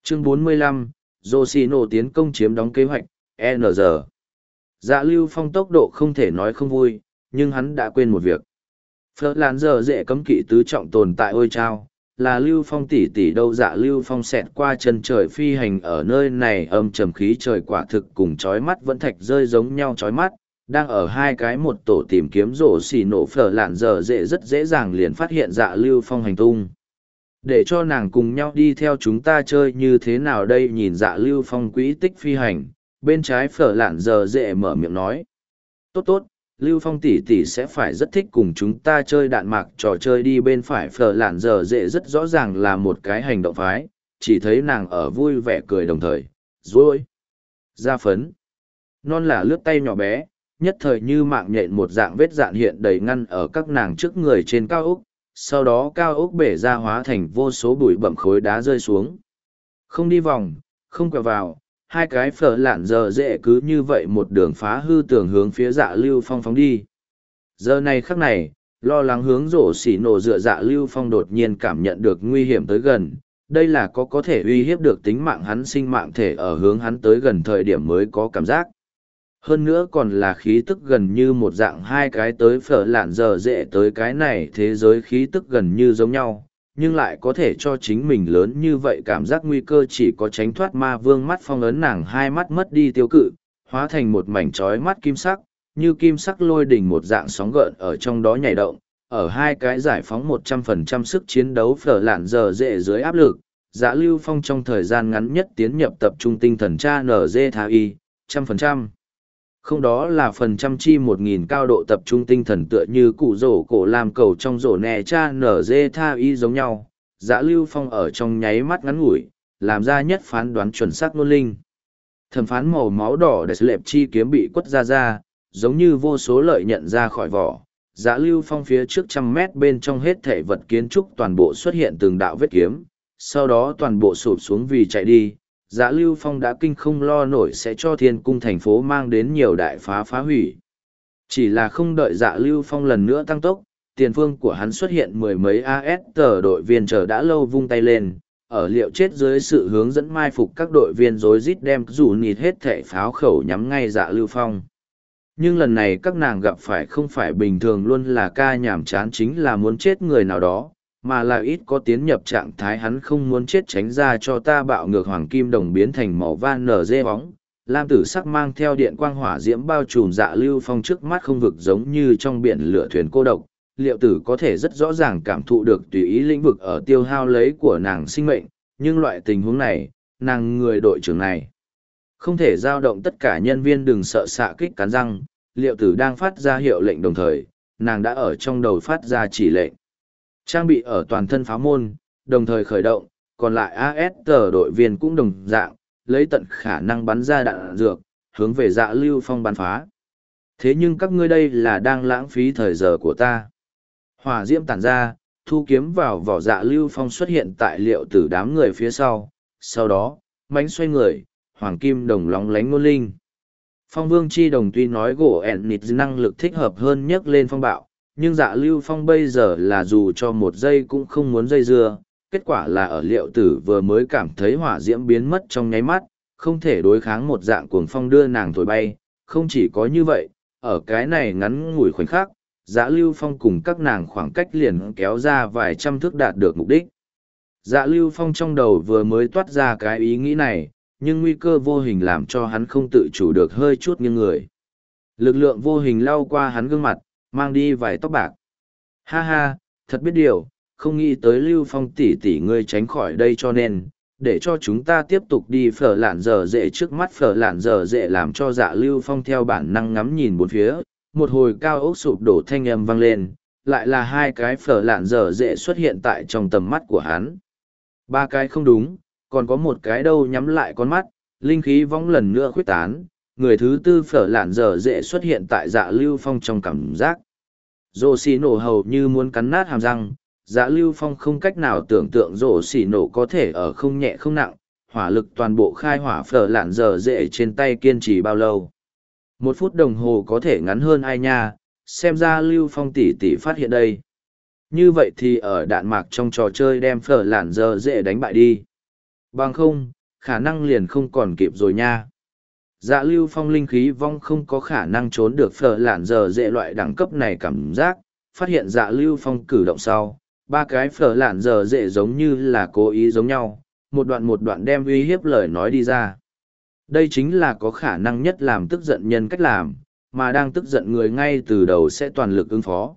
Chương 45, Yoshino tiến công chiếm đóng kế hoạch, NG. Dạ Lưu Phong tốc độ không thể nói không vui, nhưng hắn đã quên một việc. Phở làn giờ dễ cấm kỵ tứ trọng tồn tại ôi trao, là Lưu Phong tỷ tỷ đâu. Dạ Lưu Phong xẹt qua chân trời phi hành ở nơi này, âm trầm khí trời quả thực cùng chói mắt vẫn thạch rơi giống nhau chói mắt, đang ở hai cái một tổ tìm kiếm rổ xì nổ. Phở làn giờ dễ rất dễ dàng liền phát hiện Dạ Lưu Phong hành tung. Để cho nàng cùng nhau đi theo chúng ta chơi như thế nào đây? Nhìn Dạ Lưu Phong quỹ tích phi hành, bên trái Phở lạn giờ dễ mở miệng nói. Tốt tốt, Lưu Phong tỷ tỷ sẽ phải rất thích cùng chúng ta chơi đạn mạc trò chơi đi. Bên phải Phở lạn giờ dễ rất rõ ràng là một cái hành động phái, chỉ thấy nàng ở vui vẻ cười đồng thời, rồi ra phấn. Non là lướt tay nhỏ bé, nhất thời như mạng nhện một dạng vết dạn hiện đầy ngăn ở các nàng trước người trên cao ốc, sau đó cao ốc bể ra hóa thành vô số bụi bậm khối đá rơi xuống. Không đi vòng, không quẹo vào, hai cái Phở lạn giờ dễ cứ như vậy một đường phá hư tường hướng phía Dạ Lưu Phong phóng đi. Giờ này khắc này, lo lắng hướng rổ xỉ nổ dựa Dạ Lưu Phong đột nhiên cảm nhận được nguy hiểm tới gần. Đây là có thể uy hiếp được tính mạng hắn, sinh mạng thể ở hướng hắn tới gần thời điểm mới có cảm giác. Hơn nữa còn là khí tức gần như một dạng, hai cái tới Phở lạn giờ dễ tới cái này thế giới khí tức gần như giống nhau, nhưng lại có thể cho chính mình lớn như vậy cảm giác nguy cơ. Chỉ có tránh thoát ma vương mắt phong ấn, nàng hai mắt mất đi tiêu cự, hóa thành một mảnh trói mắt kim sắc, như kim sắc lôi đỉnh một dạng sóng gợn ở trong đó nhảy động, ở hai cái giải phóng 100% sức chiến đấu Phở lạn giờ dễ dưới áp lực. Dạ Lưu Phong trong thời gian ngắn nhất tiến nhập tập trung tinh thần tra NG thà y, 100%. Không, đó là phần trăm chi 1000 cao độ tập trung tinh thần, tựa như cụ rổ cổ làm cầu trong rổ nè cha nở dê tha y giống nhau. Dạ Lưu Phong ở trong nháy mắt ngắn ngủi, làm ra nhất phán đoán chuẩn xác luôn linh. Thẩm phán màu máu đỏ để lệp chi kiếm bị quất ra, giống như vô số lợi nhận ra khỏi vỏ. Dạ Lưu Phong phía trước 100 mét bên trong hết thể vật kiến trúc toàn bộ xuất hiện từng đạo vết kiếm, sau đó toàn bộ sụp xuống vì chạy đi. Dạ Lưu Phong đã kinh không lo nổi sẽ cho thiên cung thành phố mang đến nhiều đại phá hủy. Chỉ là không đợi Dạ Lưu Phong lần nữa tăng tốc, tiền phương của hắn xuất hiện mười mấy AS tờ đội viên chờ đã lâu vung tay lên, ở liệu chết dưới sự hướng dẫn mai phục các đội viên rối rít đem rủ nịt hết thảy pháo khẩu nhắm ngay Dạ Lưu Phong. Nhưng lần này các nàng gặp phải không phải bình thường luôn là ca nhảm chán chính là muốn chết người nào đó, mà là ít có tiến nhập trạng thái hắn không muốn chết tránh ra cho ta. Bạo ngược hoàng kim đồng biến thành màu van nở dê bóng, lam tử sắc mang theo điện quang hỏa diễm bao trùm Dạ Lưu Phong trước mắt không vực, giống như trong biển lửa thuyền cô độc. Liệu tử có thể rất rõ ràng cảm thụ được tùy ý lĩnh vực ở tiêu hao lấy của nàng sinh mệnh, nhưng loại tình huống này, nàng người đội trưởng này không thể giao động tất cả nhân viên đừng sợ xạ kích cắn răng. Liệu tử đang phát ra hiệu lệnh đồng thời, nàng đã ở trong đầu phát ra chỉ lệnh. Trang bị ở toàn thân pháo môn, đồng thời khởi động, còn lại AS tờ đội viên cũng đồng dạng, lấy tận khả năng bắn ra đạn dược, hướng về Dạ Lưu Phong bắn phá. Thế nhưng các ngươi đây là đang lãng phí thời giờ của ta. Hỏa diễm tản ra, thu kiếm vào vỏ. Dạ Lưu Phong xuất hiện tại liệu tử đám người phía sau đó, mánh xoay người, hoàng kim đồng lóng lánh ngôn linh. Phong Vương Chi Đồng tuy nói gỗ ẹn nịt năng lực thích hợp hơn nhấc lên phong bạo, nhưng Dạ Lưu Phong bây giờ là dù cho một giây cũng không muốn dây dưa. Kết quả là ở liệu tử vừa mới cảm thấy hỏa diễm biến mất trong nháy mắt, không thể đối kháng một dạng cuồng phong đưa nàng thổi bay. Không chỉ có như vậy, ở cái này ngắn ngủi khoảnh khắc, Dạ Lưu Phong cùng các nàng khoảng cách liền kéo ra vài trăm thước đạt được mục đích. Dạ Lưu Phong trong đầu vừa mới toát ra cái ý nghĩ này, nhưng nguy cơ vô hình làm cho hắn không tự chủ được hơi chút nghiêng người. Lực lượng vô hình lao qua hắn gương mặt, mang đi vài tóc bạc. Ha ha, thật biết điều, không nghĩ tới Lưu Phong tỷ tỷ ngươi tránh khỏi đây cho nên, để cho chúng ta tiếp tục đi. Phở lạn giờ dễ trước mắt Phở lạn giờ dễ làm cho Dạ Lưu Phong theo bản năng ngắm nhìn bốn phía, một hồi cao ốc sụp đổ thanh âm vang lên, lại là hai cái Phở lạn giờ dễ xuất hiện tại trong tầm mắt của hắn. Ba cái không đúng, còn có một cái đâu nhắm lại con mắt, linh khí vong lần nữa khuyết tán. Người thứ tư Phở lạn giờ dễ xuất hiện tại Dạ Lưu Phong trong cảm giác. Rổ xì nổ hầu như muốn cắn nát hàm răng. Dạ Lưu Phong không cách nào tưởng tượng rổ xì nổ có thể ở không nhẹ không nặng, hỏa lực toàn bộ khai hỏa Phở lạn giờ dễ trên tay kiên trì bao lâu. 1 phút đồng hồ có thể ngắn hơn ai nha, xem ra Lưu Phong tỷ tỷ phát hiện đây. Như vậy thì ở đạn mạc trong trò chơi đem Phở lạn giờ dễ đánh bại đi. Bằng không, khả năng liền không còn kịp rồi nha. Dạ lưu phong linh khí vong không có khả năng trốn được phở lạn giờ dễ loại đẳng cấp này cảm giác, phát hiện dạ lưu phong cử động sau, ba cái phở lạn giờ dễ giống như là cố ý giống nhau, một đoạn đem uy hiếp lời nói đi ra. Đây chính là có khả năng nhất làm tức giận nhân cách làm, mà đang tức giận người ngay từ đầu sẽ toàn lực ứng phó.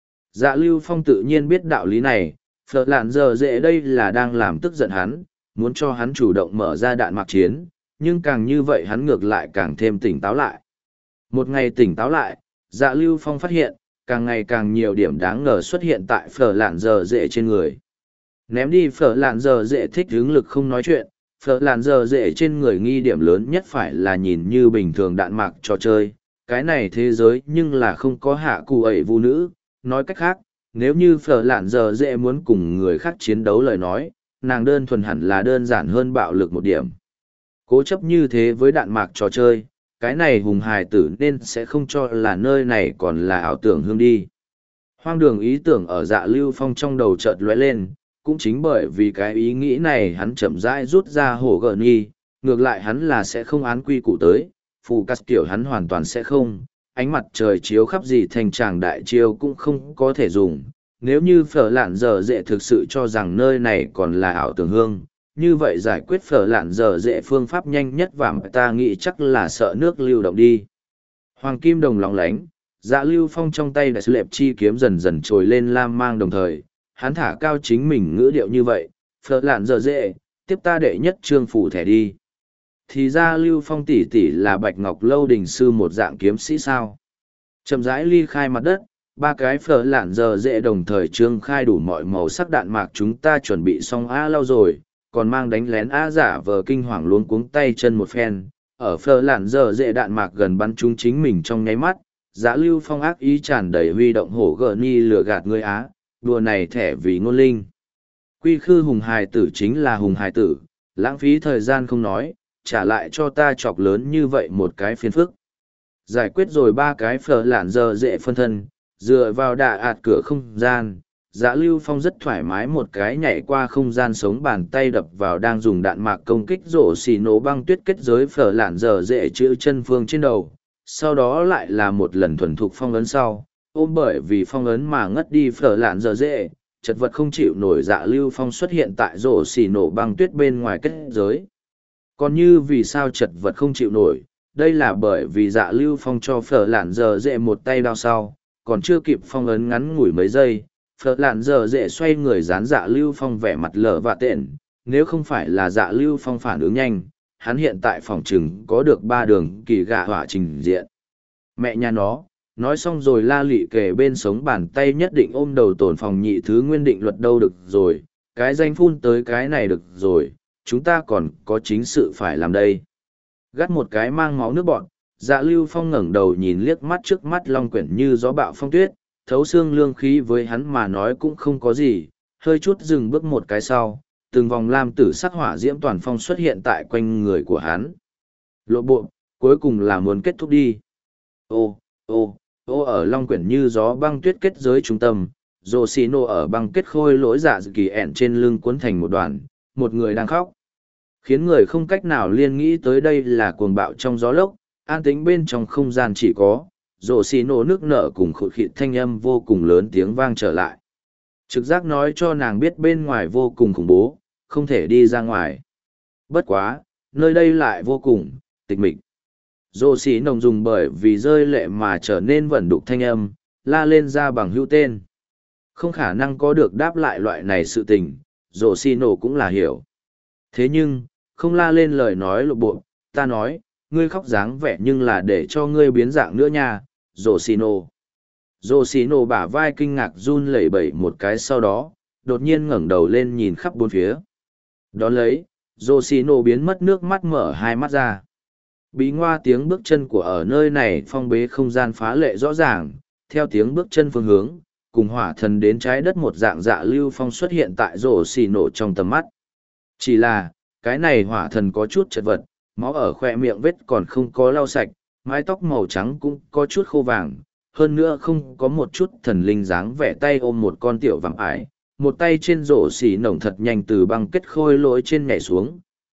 Dạ lưu phong tự nhiên biết đạo lý này, phở lạn giờ dễ đây là đang làm tức giận hắn, muốn cho hắn chủ động mở ra đạn mạc chiến, nhưng càng như vậy hắn ngược lại càng thêm tỉnh táo lại. Một ngày tỉnh táo lại, dạ lưu phong phát hiện, càng ngày càng nhiều điểm đáng ngờ xuất hiện tại phở lạn giờ dễ trên người. Ném đi phở lạn giờ dễ thích hướng lực không nói chuyện, phở lạn giờ dễ trên người nghi điểm lớn nhất phải là nhìn như bình thường đạn mạc trò chơi. Cái này thế giới nhưng là không có hạ cụ ẩy vũ nữ, nói cách khác, nếu như phở lạn giờ dễ muốn cùng người khác chiến đấu lời nói, nàng đơn thuần hẳn là đơn giản hơn bạo lực một điểm. Cố chấp như thế với đạn mạc trò chơi, cái này hùng hài tử nên sẽ không cho là nơi này còn là ảo tưởng hương đi. Hoang đường ý tưởng ở dạ lưu phong trong đầu chợt lóe lên, cũng chính bởi vì cái ý nghĩ này hắn chậm rãi rút ra hổ gợn nghi, ngược lại hắn là sẽ không án quy củ tới, phù cắt kiểu hắn hoàn toàn sẽ không, ánh mặt trời chiếu khắp gì thành tràng đại chiêu cũng không có thể dùng. Nếu như phở lạn giờ dễ thực sự cho rằng nơi này còn là ảo tưởng hương, như vậy giải quyết phở lạn giờ dễ phương pháp nhanh nhất và ta nghĩ chắc là sợ nước lưu động đi. Hoàng kim đồng lóng lánh, dạ lưu phong trong tay đại sư lệp chi kiếm dần dần trồi lên lam mang đồng thời, hắn thả cao chính mình ngữ điệu như vậy, phở lạn giờ dễ, tiếp ta đệ nhất trương phủ thẻ đi. Thì ra lưu phong tỷ tỷ là bạch ngọc lâu đình sư một dạng kiếm sĩ sao. Chậm rãi ly khai mặt đất, ba cái phở lạn giờ dễ đồng thời trương khai đủ mọi màu sắc đạn mạc chúng ta chuẩn bị xong a lâu rồi, còn mang đánh lén a giả vờ kinh hoàng luống cuống tay chân một phen, ở phở lạn giờ dễ đạn mạc gần bắn chúng chính mình trong nháy mắt, Giá lưu phong ác ý tràn đầy huy động hổ gờ ni lừa gạt người Á, đùa này thẻ vì ngôn linh. Quy khư hùng hài tử chính là hùng hài tử, lãng phí thời gian không nói, trả lại cho ta chọc lớn như vậy một cái phiền phức. Giải quyết rồi ba cái phở lạn giờ dễ phân thân, dựa vào đà ạt cửa không gian, Giá lưu phong rất thoải mái một cái nhảy qua không gian sống bàn tay đập vào đang dùng đạn mạc công kích rổ xì nổ băng tuyết kết giới phở lạn giờ dễ chữ chân phương trên đầu. Sau đó lại là một lần thuần thục phong ấn sau, ôm bởi vì phong ấn mà ngất đi phở lạn giờ dễ, chật vật không chịu nổi Dạ lưu phong xuất hiện tại rổ xì nổ băng tuyết bên ngoài kết giới. Còn như vì sao chật vật không chịu nổi, đây là bởi vì Dạ lưu phong cho phở lạn giờ dễ một tay đao sau, còn chưa kịp phong ấn ngắn ngủi mấy giây, phở lạn giờ dễ xoay người dán Dạ lưu phong vẻ mặt lở và tện, nếu không phải là Dạ lưu phong phản ứng nhanh, hắn hiện tại phòng trừng có được 3 đường kỳ gạ hỏa trình diện. Mẹ nhà nó, nói xong rồi la lị kề bên sống bàn tay nhất định ôm đầu tổn phòng nhị thứ nguyên định luật đâu được rồi, cái danh phun tới cái này được rồi, chúng ta còn có chính sự phải làm đây. Gắt một cái mang máu nước bọn, Dạ lưu phong ngẩng đầu nhìn liếc mắt trước mắt long quyển như gió bạo phong tuyết, thấu xương lương khí với hắn mà nói cũng không có gì, hơi chút dừng bước một cái sau, từng vòng lam tử sắc hỏa diễm toàn phong xuất hiện tại quanh người của hắn. Lộ bộ, cuối cùng là muốn kết thúc đi. Ô ở long quyển như gió băng tuyết kết giới trung tâm, rồ xì nổ ở băng kết khôi lỗi dạ dự kỳ ẻn trên lưng cuốn thành một đoàn, một người đang khóc. Khiến người không cách nào liên nghĩ tới đây là cuồng bạo trong gió lốc, an tĩnh bên trong không gian chỉ có, rồ xì nổ nước nở cùng khụt khịt thanh âm vô cùng lớn tiếng vang trở lại. Trực giác nói cho nàng biết bên ngoài vô cùng khủng bố, không thể đi ra ngoài. Bất quá, nơi đây lại vô cùng tịch mịch. Dô xí nồng dùng bởi vì rơi lệ mà trở nên vẩn đục thanh âm, la lên ra bằng hữu tên. Không khả năng có được đáp lại loại này sự tình, dô xí nổ cũng là hiểu. Thế nhưng, không la lên lời nói lộ bộ, ta nói, ngươi khóc dáng vẻ nhưng là để cho ngươi biến dạng nữa nha, dô xí nổ. Dô xí nổ bả vai kinh ngạc run lẩy bẩy một cái sau đó, đột nhiên ngẩng đầu lên nhìn khắp bốn phía. Đón lấy, dô xí nổ biến mất nước mắt mở hai mắt ra. Bí ngoa tiếng bước chân của ở nơi này phong bế không gian phá lệ rõ ràng, theo tiếng bước chân phương hướng, cùng hỏa thần đến trái đất một dạng Dạ lưu phong xuất hiện tại rổ xì nổ trong tầm mắt. Chỉ là, cái này hỏa thần có chút chật vật, máu ở khoe miệng vết còn không có lau sạch, mái tóc màu trắng cũng có chút khô vàng, hơn nữa không có một chút thần linh dáng vẻ tay ôm một con tiểu vàng ải, một tay trên rổ xì nổng thật nhanh từ băng kết khôi lỗi trên nhảy xuống,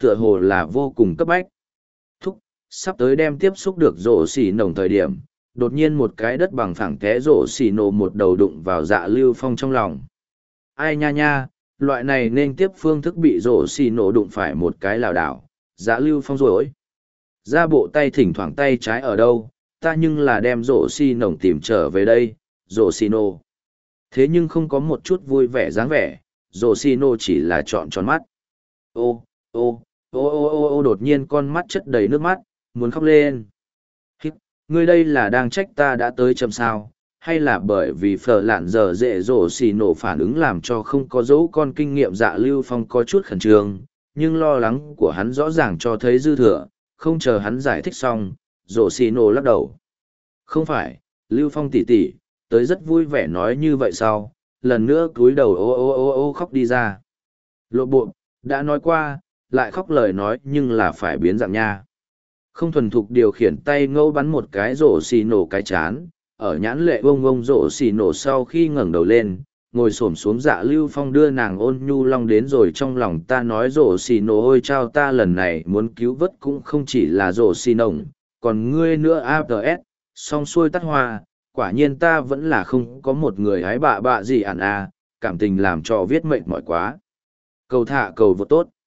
tựa hồ là vô cùng cấp bách. Thúc, sắp tới đem tiếp xúc được rổ xỉ nồng thời điểm, đột nhiên một cái đất bằng phẳng té rổ xỉ nổ một đầu đụng vào Dạ Lưu Phong trong lòng. Ai nha nha, loại này nên tiếp phương thức bị rổ xỉ nổ đụng phải một cái lảo đảo, Dạ Lưu Phong rối. Ra bộ tay thỉnh thoảng tay trái ở đâu, ta nhưng là đem rổ xỉ nồng tìm trở về đây, rổ xỉ nổ. Thế nhưng không có một chút vui vẻ dáng vẻ, rổ xỉ nổ chỉ là trọn tròn mắt. Ô, ô, ô ô ô ô đột nhiên con mắt chất đầy nước mắt, muốn khóc lên. Hít, ngươi đây là đang trách ta đã tới chậm sao, hay là bởi vì phở lạn giờ dễ rổ xì nổ phản ứng làm cho không có dấu con kinh nghiệm. Dạ Lưu Phong có chút khẩn trương, nhưng lo lắng của hắn rõ ràng cho thấy dư thừa, không chờ hắn giải thích xong, rổ xì nổ lắc đầu. Không phải, Lưu Phong tỷ tỷ, tới rất vui vẻ nói như vậy sau, lần nữa cúi đầu ô ô ô ô khóc đi ra. Lộ bộ, đã nói qua, lại khóc lời nói nhưng là phải biến dạng nha. Không thuần thục điều khiển tay ngẫu bắn một cái rổ xì nổ cái chán, ở nhãn lệ bông bông rổ xì nổ sau khi ngẩng đầu lên, ngồi xổm xuống. Dạ Lưu Phong đưa nàng ôn nhu long đến rồi trong lòng ta nói rổ xì nổ ôi chao ta lần này muốn cứu vớt cũng không chỉ là rổ xì nồng, còn ngươi nữa APS, xong xuôi tắt hoa, quả nhiên ta vẫn là không có một người hái bạ bạ gì ản à, cảm tình làm cho viết mệnh mỏi quá. Cầu thả cầu vô tốt.